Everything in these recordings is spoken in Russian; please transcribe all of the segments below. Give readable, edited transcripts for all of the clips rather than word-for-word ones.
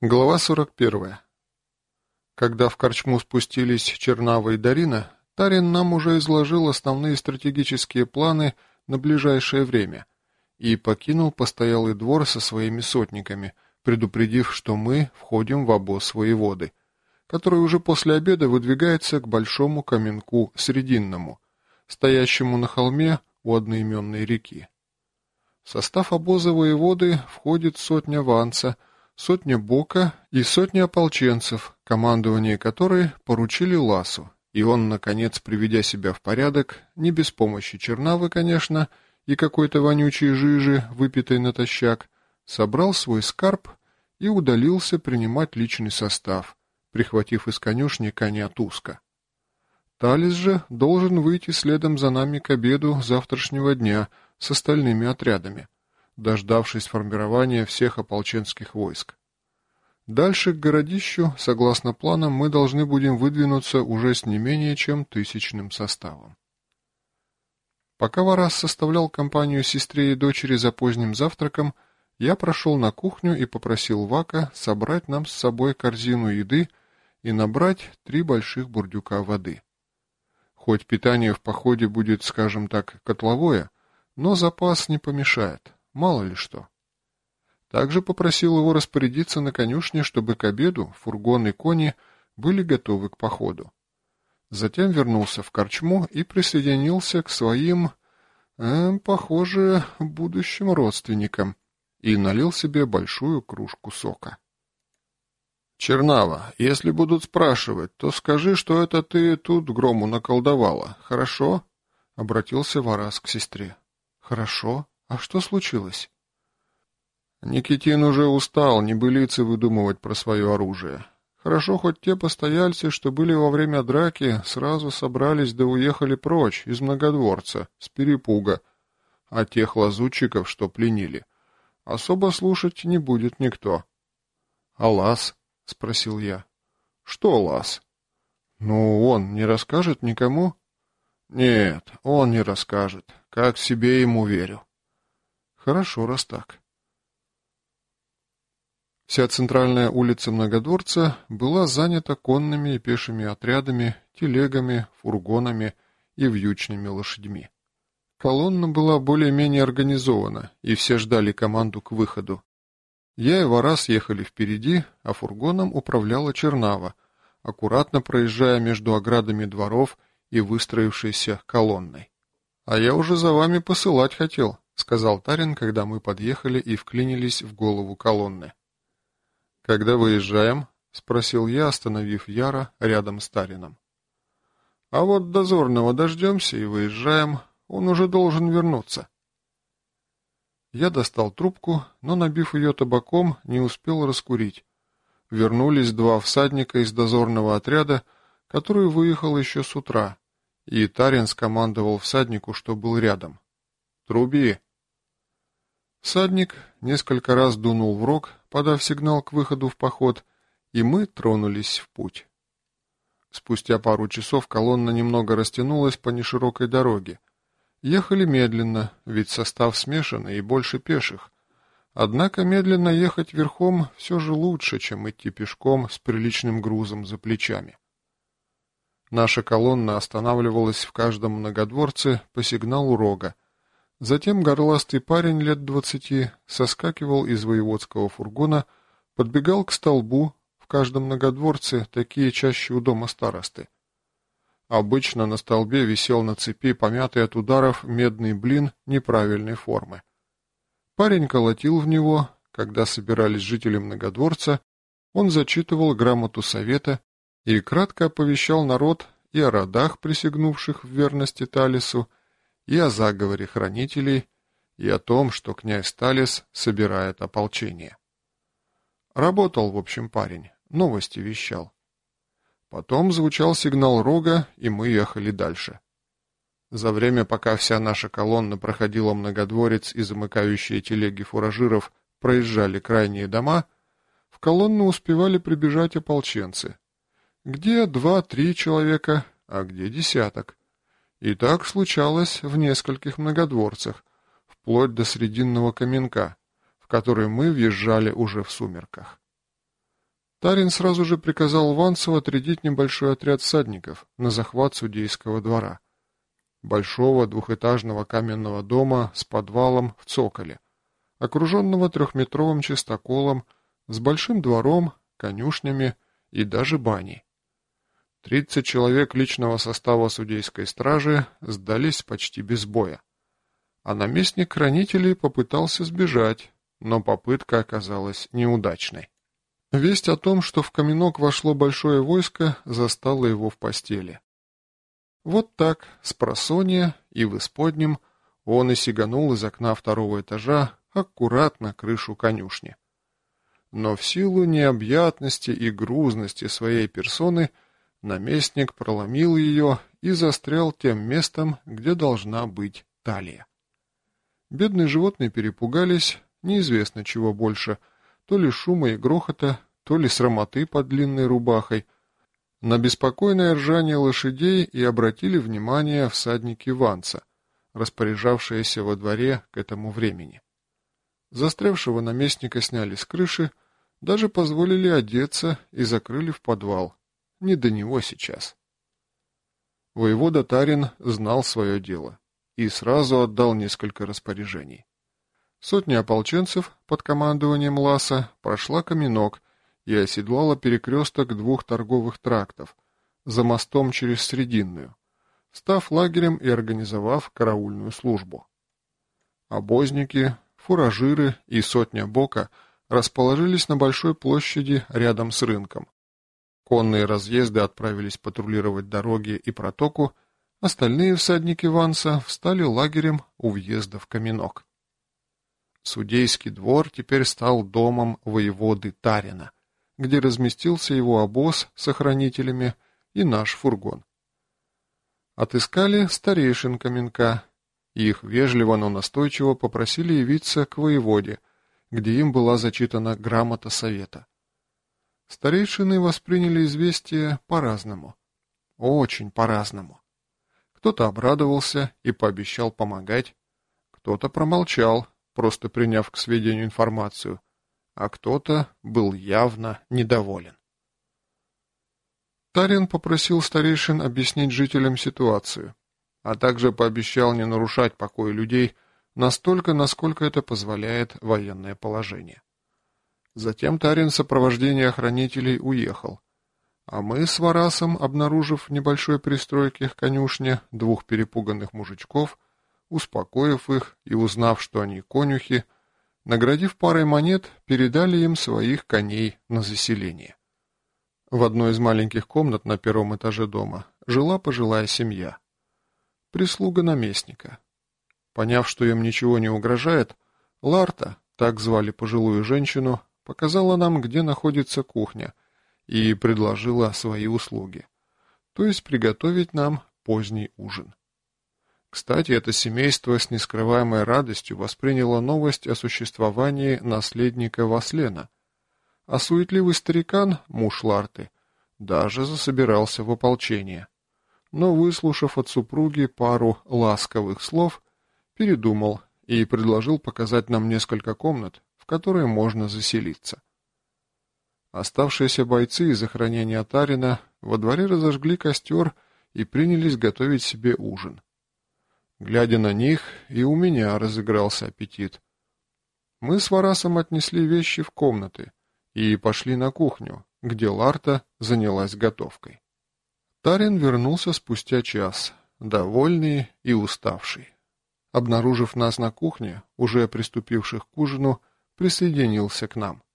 Глава 41. Когда в корчму спустились Чернава и Дарина, Тарин нам уже изложил основные стратегические планы на ближайшее время и покинул постоялый двор со своими сотниками, предупредив, что мы входим в обоз воеводы, который уже после обеда выдвигается к большому каменку Срединному, стоящему на холме у одноименной реки. В состав обоза воеводы входит сотня ванца, сотня бока и сотня ополченцев, командование которой поручили Ласу, и он, наконец, приведя себя в порядок, не без помощи Чернавы, конечно, и какой-то вонючей жижи, выпитой натощак, собрал свой скарб и удалился принимать личный состав, прихватив из конюшни коня Туска. Талис же должен выйти следом за нами к обеду завтрашнего дня с остальными отрядами, дождавшись формирования всех ополченских войск. Дальше к городищу, согласно планам, мы должны будем выдвинуться уже с не менее чем 1000 составом. Пока Варас составлял компанию сестре и дочери за поздним завтраком, я прошел на кухню и попросил Вака собрать нам с собой корзину еды и набрать 3 больших бурдюка воды. Хоть питание в походе будет, скажем так, котловое, но запас не помешает. Мало ли что. Также попросил его распорядиться на конюшне, чтобы к обеду фургон и кони были готовы к походу. Затем вернулся в корчму и присоединился к своим, похоже, будущим родственникам и налил себе большую кружку сока. «Чернава, если будут спрашивать, то скажи, что это ты тут грому наколдовала, хорошо?» — обратился Варас к сестре. «Хорошо. А что случилось?» Никитин уже устал небылицы выдумывать про свое оружие. Хорошо, хоть те постояльцы, что были во время драки, сразу собрались да уехали прочь из Многодворца, с перепуга, а тех лазутчиков, что пленили, особо слушать не будет никто. — А Лас? — спросил я. — Что Лас? — Ну, он не расскажет никому? — Нет, он не расскажет, как себе ему верю. Хорошо, раз так. Вся центральная улица Многодворца была занята конными и пешими отрядами, телегами, фургонами и вьючными лошадьми. Колонна была более-менее организована, и все ждали команду к выходу. Я и Варас ехали впереди, а фургоном управляла Чернава, аккуратно проезжая между оградами дворов и выстроившейся колонной. — А я уже за вами посылать хотел, — сказал Тарин, когда мы подъехали и вклинились в голову колонны. — Когда выезжаем? — спросил я, остановив Яра рядом с Тарином. — А вот дозорного дождемся и выезжаем, он уже должен вернуться. Я достал трубку, но, набив ее табаком, не успел раскурить. Вернулись 2 всадника из дозорного отряда, который выехал еще с утра, и Тарин скомандовал всаднику, что был рядом. «Труби!» Всадник несколько раз дунул в рог, подав сигнал к выходу в поход, и мы тронулись в путь. Спустя пару часов колонна немного растянулась по неширокой дороге. Ехали медленно, ведь состав смешанный и больше пеших. Однако медленно ехать верхом все же лучше, чем идти пешком с приличным грузом за плечами. Наша колонна останавливалась в каждом многодворце по сигналу рога. Затем горластый парень лет 20 соскакивал из воеводского фургона, подбегал к столбу, в каждом многодворце такие чаще у дома старосты. Обычно на столбе висел на цепи помятый от ударов медный блин неправильной формы. Парень колотил в него, когда собирались жители многодворца, он зачитывал грамоту совета и кратко оповещал народ и о родах, присягнувших в верности Талису, и о заговоре хранителей, и о том, что князь Талис собирает ополчение. Работал, в общем, парень, новости вещал. Потом звучал сигнал рога, и мы ехали дальше. За время, пока вся наша колонна проходила Многодворец и замыкающие телеги фуражиров проезжали крайние дома, в колонну успевали прибежать ополченцы. Где 2-3 человека, а где десяток. И так случалось в нескольких многодворцах, вплоть до Срединного каменка, в который мы въезжали уже в сумерках. Тарин сразу же приказал Ванцу отрядить небольшой отряд всадников на захват судейского двора, большого двухэтажного каменного дома с подвалом в цоколе, окруженного трехметровым чистоколом, с большим двором, конюшнями и даже баней. 30 человек личного состава судейской стражи сдались почти без боя, а наместник хранителей попытался сбежать, но попытка оказалась неудачной. Весть о том, что в Каменок вошло большое войско, застала его в постели. Вот так, спросонья и в исподнем, он и сиганул из окна второго этажа аккуратно крышу конюшни. Но в силу необъятности и грузности своей персоны наместник проломил ее и застрял тем местом, где должна быть талия. Бедные животные перепугались, неизвестно чего больше, то ли шума и грохота, то ли срамоты под длинной рубахой. На беспокойное ржание лошадей и обратили внимание всадники Ванца, распоряжавшиеся во дворе к этому времени. Застрявшего наместника сняли с крыши, даже позволили одеться и закрыли в подвал. Не до него сейчас. Воевода Тарин знал свое дело и сразу отдал несколько распоряжений. Сотня ополченцев под командованием Ласа прошла Каменок и оседлала перекресток двух торговых трактов за мостом через Срединную, став лагерем и организовав караульную службу. Обозники, фуражиры и сотня бока расположились на большой площади рядом с рынком. Конные разъезды отправились патрулировать дороги и протоку, остальные всадники Ванса встали лагерем у въезда в Каменок. Судейский двор теперь стал домом воеводы Тарина, где разместился его обоз с охранителями и наш фургон. Отыскали старейшин Каменка, и их вежливо, но настойчиво попросили явиться к воеводе, где им была зачитана грамота совета. Старейшины восприняли известие по-разному, очень по-разному. Кто-то обрадовался и пообещал помогать, кто-то промолчал, просто приняв к сведению информацию, а кто-то был явно недоволен. Тарин попросил старейшин объяснить жителям ситуацию, а также пообещал не нарушать покой людей настолько, насколько это позволяет военное положение. Затем Тарин в сопровождении охранителей уехал, а мы с Варасом, обнаружив в небольшой пристройке к конюшне двух перепуганных мужичков, успокоив их и узнав, что они конюхи, наградив парой монет, передали им своих коней на заселение. В одной из маленьких комнат на первом этаже дома жила пожилая семья. Прислуга наместника. Поняв, что им ничего не угрожает, Ларта, так звали пожилую женщину, показала нам, где находится кухня, и предложила свои услуги, то есть приготовить нам поздний ужин. Кстати, это семейство с нескрываемой радостью восприняло новость о существовании наследника Васлена, а суетливый старикан, муж Ларты, даже засобирался в ополчение, но, выслушав от супруги пару ласковых слов, передумал и предложил показать нам несколько комнат, в которые можно заселиться. Оставшиеся бойцы из охранения Тарина во дворе разожгли костер и принялись готовить себе ужин. Глядя на них, и у меня разыгрался аппетит. Мы с Варасом отнесли вещи в комнаты и пошли на кухню, где Ларта занялась готовкой. Тарин вернулся спустя час, довольный и уставший. Обнаружив нас на кухне, уже приступивших к ужину, присоединился к нам.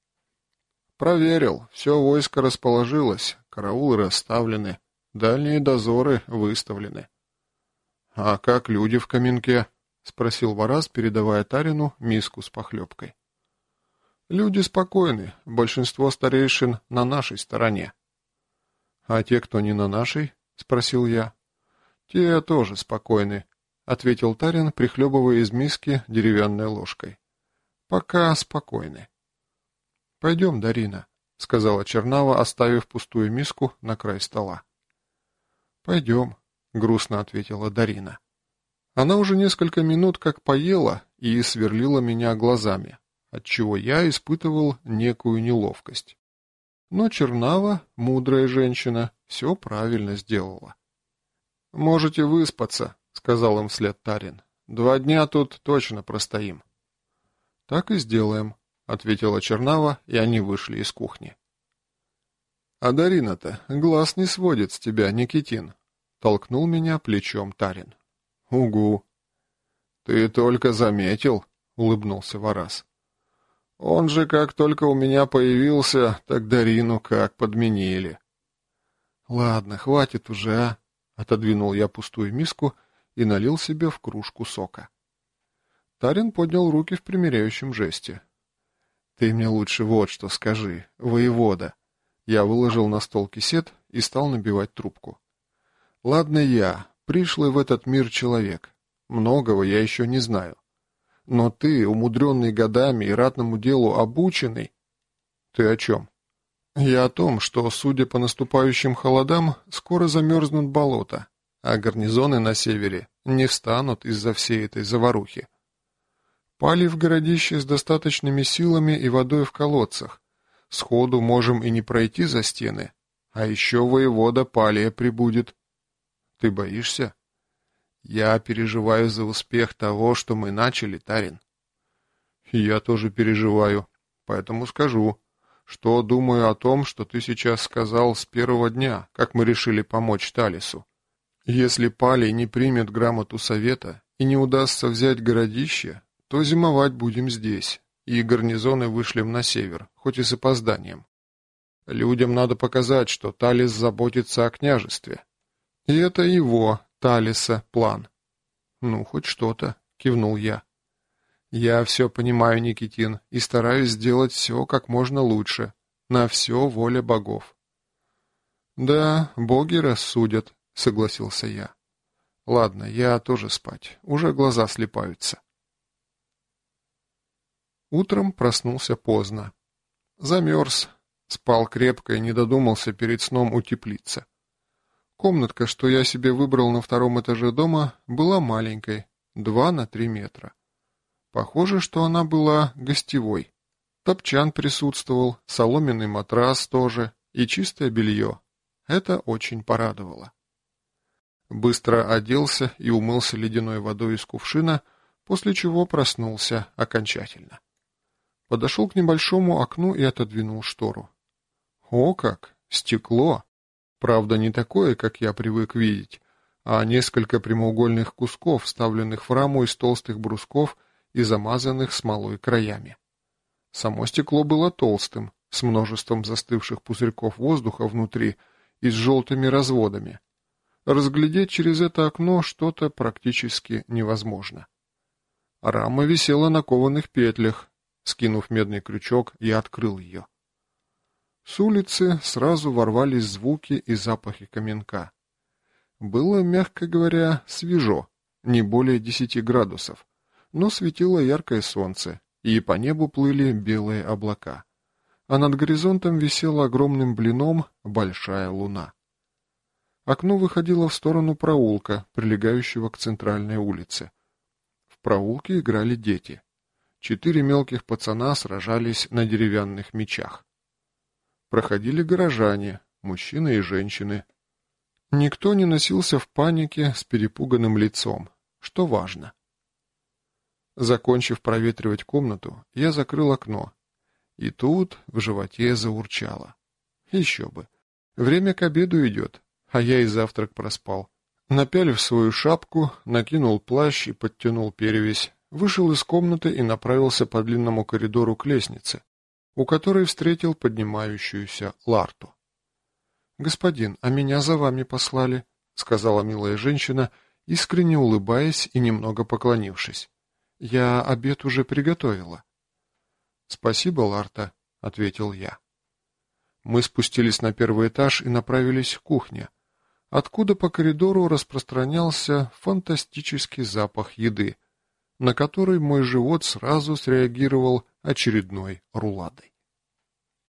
Проверил, все войско расположилось, караулы расставлены, дальние дозоры выставлены. — А как люди в Каменке? — спросил Варас, передавая Тарину миску с похлебкой. — Люди спокойны, большинство старейшин на нашей стороне. — А те, кто не на нашей? — спросил я. — Те тоже спокойны, — ответил Тарин, прихлебывая из миски деревянной ложкой. — Пока спокойны. — Пойдем, Дарина, — сказала Чернава, оставив пустую миску на край стола. — Пойдем, — грустно ответила Дарина. Она уже несколько минут как поела и сверлила меня глазами, отчего я испытывал некую неловкость. Но Чернава, мудрая женщина, все правильно сделала. «Можете выспаться», — сказал им вслед Тарин. «2 дня тут точно простоим». «Так и сделаем», — ответила Чернава, и они вышли из кухни. «А Дарина-то глаз не сводит с тебя, Никитин», — толкнул меня плечом Тарин. «Угу». «Ты только заметил», — улыбнулся Вараз. «Он же, как только у меня появился, так Дарину как подменили». «Ладно, хватит уже, а?» — отодвинул я пустую миску и налил себе в кружку сока. Тарин поднял руки в примиряющем жесте. «Ты мне лучше вот что скажи, воевода». Я выложил на стол кисет и стал набивать трубку. «Ладно я, пришлый в этот мир человек. Многого я еще не знаю. Но ты, умудренный годами и ратному делу обученный...» «Ты о чем?» «Я о том, что, судя по наступающим холодам, скоро замерзнут болота, а гарнизоны на севере не встанут из-за всей этой заварухи. Пали в городище с достаточными силами и водой в колодцах. Сходу можем и не пройти за стены, а еще воевода Палия прибудет. Ты боишься?» «Я переживаю за успех того, что мы начали, Тарин». «Я тоже переживаю, поэтому скажу, что думаю о том, что ты сейчас сказал с первого дня, как мы решили помочь Талису. Если Палий не примет грамоту совета и не удастся взять городище, то зимовать будем здесь, и гарнизоны вышлем на север, хоть и с опозданием. Людям надо показать, что Талис заботится о княжестве. И это его, Талиса, план». «Ну, хоть что-то», — кивнул я. «Я все понимаю, Никитин, и стараюсь сделать все как можно лучше. На все воля богов». «Да, боги рассудят», — согласился я. «Ладно, я тоже спать, уже глаза слипаются». Утром проснулся поздно. Замерз, спал крепко и не додумался перед сном утеплиться. Комнатка, что я себе выбрал на 2-м этаже дома, была маленькой, 2 на 3 метра. Похоже, что она была гостевой. Топчан присутствовал, соломенный матрас тоже и чистое белье. Это очень порадовало. Быстро оделся и умылся ледяной водой из кувшина, после чего проснулся окончательно. Подошел к небольшому окну и отодвинул штору. О как! Стекло! Правда, не такое, как я привык видеть, а несколько прямоугольных кусков, вставленных в раму из толстых брусков и замазанных смолой краями. Само стекло было толстым, с множеством застывших пузырьков воздуха внутри и с желтыми разводами. Разглядеть через это окно что-то практически невозможно. Рама висела на кованых петлях. Скинув медный крючок, я открыл ее. С улицы сразу ворвались звуки и запахи каменка. Было, мягко говоря, свежо, не более 10 градусов, но светило яркое солнце, и по небу плыли белые облака, а над горизонтом висела огромным блином большая луна. Окно выходило в сторону проулка, прилегающего к центральной улице. В проулке играли дети. 4 мелких пацана сражались на деревянных мечах. Проходили горожане, мужчины и женщины. Никто не носился в панике с перепуганным лицом, что важно. Закончив проветривать комнату, я закрыл окно. И тут в животе заурчало. Еще бы. Время к обеду идет, а я и завтрак проспал. Напялив свою шапку, накинул плащ и подтянул перевязь, вышел из комнаты и направился по длинному коридору к лестнице, у которой встретил поднимающуюся Ларту. «Господин, а меня за вами послали», — сказала милая женщина, искренне улыбаясь и немного поклонившись. «Я обед уже приготовила». «Спасибо, Ларта», — ответил я. Мы спустились на 1-й этаж и направились к кухне, откуда по коридору распространялся фантастический запах еды, на который мой живот сразу среагировал очередной руладой.